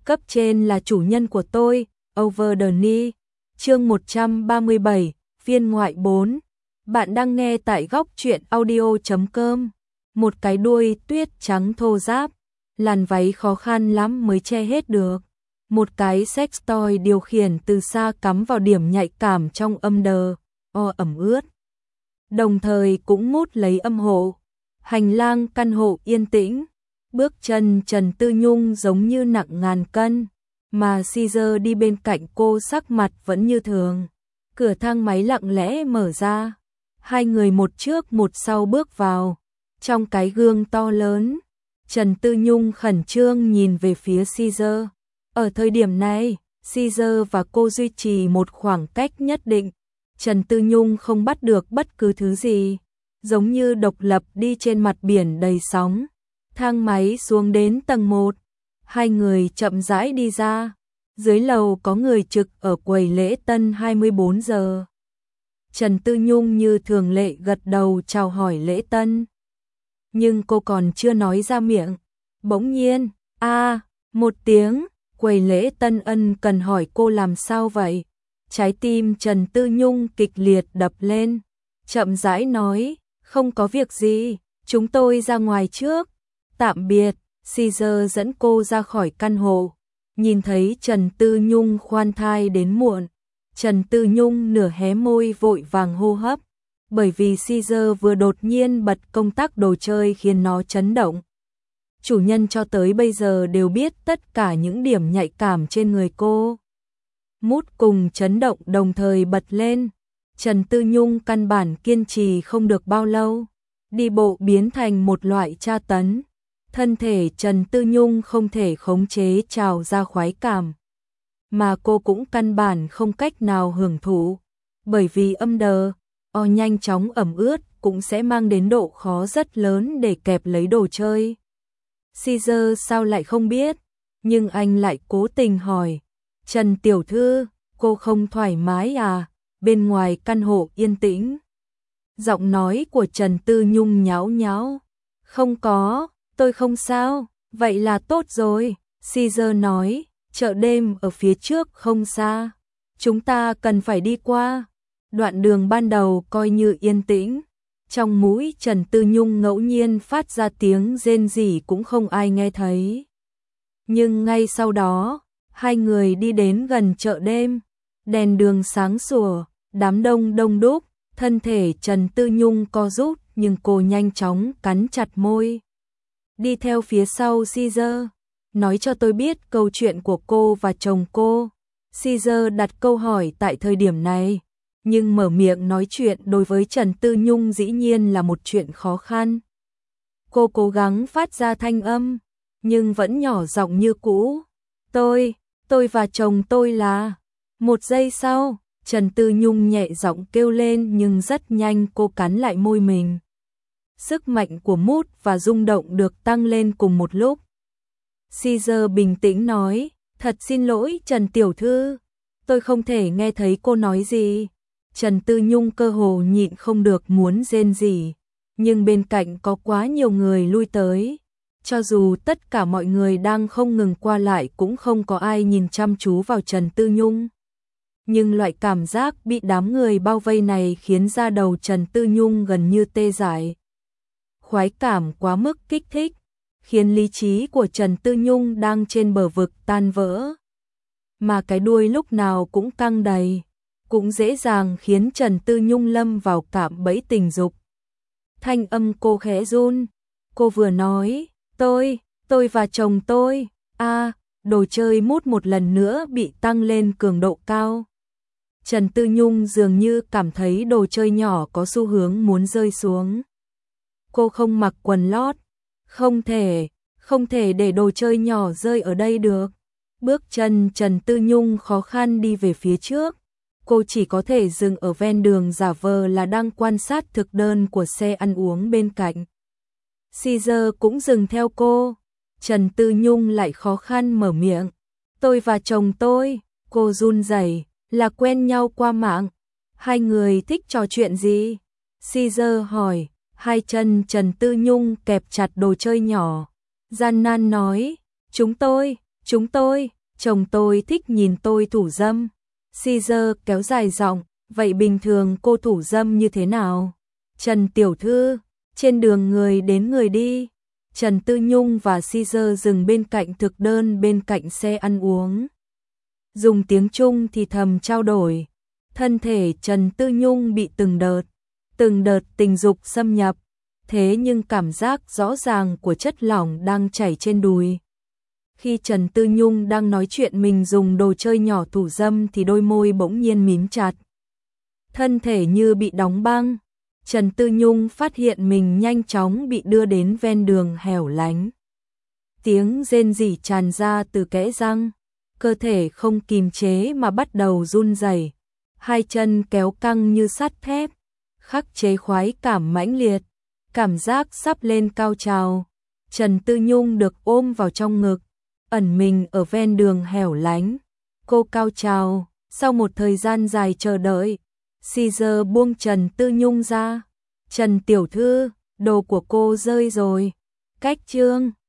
Cấp trên là chủ nhân của tôi, Over the Knee. Chương 137, phiên ngoại 4. Bạn đang nghe tại góc truyện audio.com. Một cái đuôi tuyết trắng thô ráp, làn váy khó khăn lắm mới che hết được. Một cái sex toy điều khiển từ xa cắm vào điểm nhạy cảm trong âm đờ, ẩm ướt. Đồng thời cũng mút lấy âm hộ. Hành lang căn hộ yên tĩnh. Bước chân Trần Tư Nhung giống như nặng ngàn cân, mà Caesar đi bên cạnh cô sắc mặt vẫn như thường. Cửa thang máy lặng lẽ mở ra. Hai người một trước một sau bước vào. Trong cái gương to lớn, Trần Tư Nhung khẩn trương nhìn về phía Caesar. Ở thời điểm này, Caesar và cô duy trì một khoảng cách nhất định. Trần Tư Nhung không bắt được bất cứ thứ gì, giống như độc lập đi trên mặt biển đầy sóng. Thang máy xuống đến tầng 1, hai người chậm rãi đi ra. Dưới lầu có người trực ở quầy lễ tân 24 giờ. Trần Tư Nhung như thường lệ gật đầu chào hỏi lễ tân. Nhưng cô còn chưa nói ra miệng. Bỗng nhiên, một tiếng, quầy lễ tân ân cần hỏi cô làm sao vậy. Trái tim Trần Tư Nhung kịch liệt đập lên. Chậm rãi nói, không có việc gì, chúng tôi ra ngoài trước. Tạm biệt, Caesar dẫn cô ra khỏi căn hộ. Nhìn thấy Trần Tư Nhung khoan thai đến muộn, Trần Tư Nhung nửa hé môi vội vàng hô hấp, bởi vì Caesar vừa đột nhiên bật công tắc đồ chơi khiến nó chấn động. Chủ nhân cho tới bây giờ đều biết tất cả những điểm nhạy cảm trên người cô. Mút cùng chấn động đồng thời bật lên. Trần Tư Nhung căn bản kiên trì không được bao lâu, đi bộ biến thành một loại tra tấn. Thân thể Trần Tư Nhung không thể khống chế trào ra khoái cảm, mà cô cũng căn bản không cách nào hưởng thụ, bởi vì âm đờ, nhanh chóng ẩm ướt cũng sẽ mang đến độ khó rất lớn để kẹp lấy đồ chơi. Caesar sao lại không biết, nhưng anh lại cố tình hỏi, Trần tiểu thư, cô không thoải mái à, bên ngoài căn hộ yên tĩnh. Giọng nói của Trần Tư Nhung nhão nhão, không có. Tôi không sao, vậy là tốt rồi, Caesar nói, chợ đêm ở phía trước không xa, chúng ta cần phải đi qua. Đoạn đường ban đầu coi như yên tĩnh, trong mũi Trần Tư Nhung ngẫu nhiên phát ra tiếng rên rỉ cũng không ai nghe thấy. Nhưng ngay sau đó, hai người đi đến gần chợ đêm, đèn đường sáng sủa, đám đông đông đúc, thân thể Trần Tư Nhung co rút nhưng cô nhanh chóng cắn chặt môi. Đi theo phía sau Caesar, nói cho tôi biết câu chuyện của cô và chồng cô. Caesar đặt câu hỏi tại thời điểm này, nhưng mở miệng nói chuyện đối với Trần Tư Nhung dĩ nhiên là một chuyện khó khăn. Cô cố gắng phát ra thanh âm, nhưng vẫn nhỏ giọng như cũ. Tôi và chồng tôi là... Một giây sau, Trần Tư Nhung nhẹ giọng kêu lên nhưng rất nhanh cô cắn lại môi mình. Sức mạnh của mút và rung động được tăng lên cùng một lúc. Caesar bình tĩnh nói, thật xin lỗi Trần tiểu thư, tôi không thể nghe thấy cô nói gì. Trần Tư Nhung cơ hồ nhịn không được muốn rên rỉ, nhưng bên cạnh có quá nhiều người lui tới. Cho dù tất cả mọi người đang không ngừng qua lại cũng không có ai nhìn chăm chú vào Trần Tư Nhung. Nhưng loại cảm giác bị đám người bao vây này khiến da đầu Trần Tư Nhung gần như tê dại. Khoái cảm quá mức kích thích, khiến lý trí của Trần Tư Nhung đang trên bờ vực tan vỡ. Mà cái đuôi lúc nào cũng căng đầy, cũng dễ dàng khiến Trần Tư Nhung lâm vào cạm bẫy tình dục. Thanh âm cô khẽ run, cô vừa nói, tôi và chồng tôi, đồ chơi mút một lần nữa bị tăng lên cường độ cao. Trần Tư Nhung dường như cảm thấy đồ chơi nhỏ có xu hướng muốn rơi xuống. Cô không mặc quần lót, không thể để đồ chơi nhỏ rơi ở đây được. Bước chân Trần Tư Nhung khó khăn đi về phía trước, cô chỉ có thể dừng ở ven đường giả vờ là đang quan sát thực đơn của xe ăn uống bên cạnh. Caesar cũng dừng theo cô, Trần Tư Nhung lại khó khăn mở miệng. Tôi và chồng tôi, cô run rẩy, là quen nhau qua mạng. Hai người thích trò chuyện gì? Caesar hỏi. Hai chân Trần Tư Nhung kẹp chặt đồ chơi nhỏ, gian nan nói, Chồng tôi thích nhìn tôi thủ dâm. Caesar kéo dài giọng, vậy bình thường cô thủ dâm như thế nào? Trần tiểu thư, trên đường người đến người đi. Trần Tư Nhung và Caesar dừng bên cạnh thực đơn bên cạnh xe ăn uống. Dùng tiếng Trung thì thầm trao đổi. Thân thể Trần Tư Nhung bị từng đợt tình dục xâm nhập, thế nhưng cảm giác rõ ràng của chất lỏng đang chảy trên đùi. Khi Trần Tư Nhung đang nói chuyện mình dùng đồ chơi nhỏ thủ dâm thì đôi môi bỗng nhiên mím chặt. Thân thể như bị đóng băng, Trần Tư Nhung phát hiện mình nhanh chóng bị đưa đến ven đường hẻo lánh. Tiếng rên rỉ tràn ra từ kẽ răng, cơ thể không kìm chế mà bắt đầu run rẩy, hai chân kéo căng như sắt thép, khắc chế khoái cảm mãnh liệt, cảm giác sắp lên cao trào. Trần Tư Nhung được ôm vào trong ngực, ẩn mình ở ven đường hẻo lánh. Cô cao trào, sau một thời gian dài chờ đợi, Caesar buông Trần Tư Nhung ra. Trần tiểu thư, đồ của cô rơi rồi. Cách chương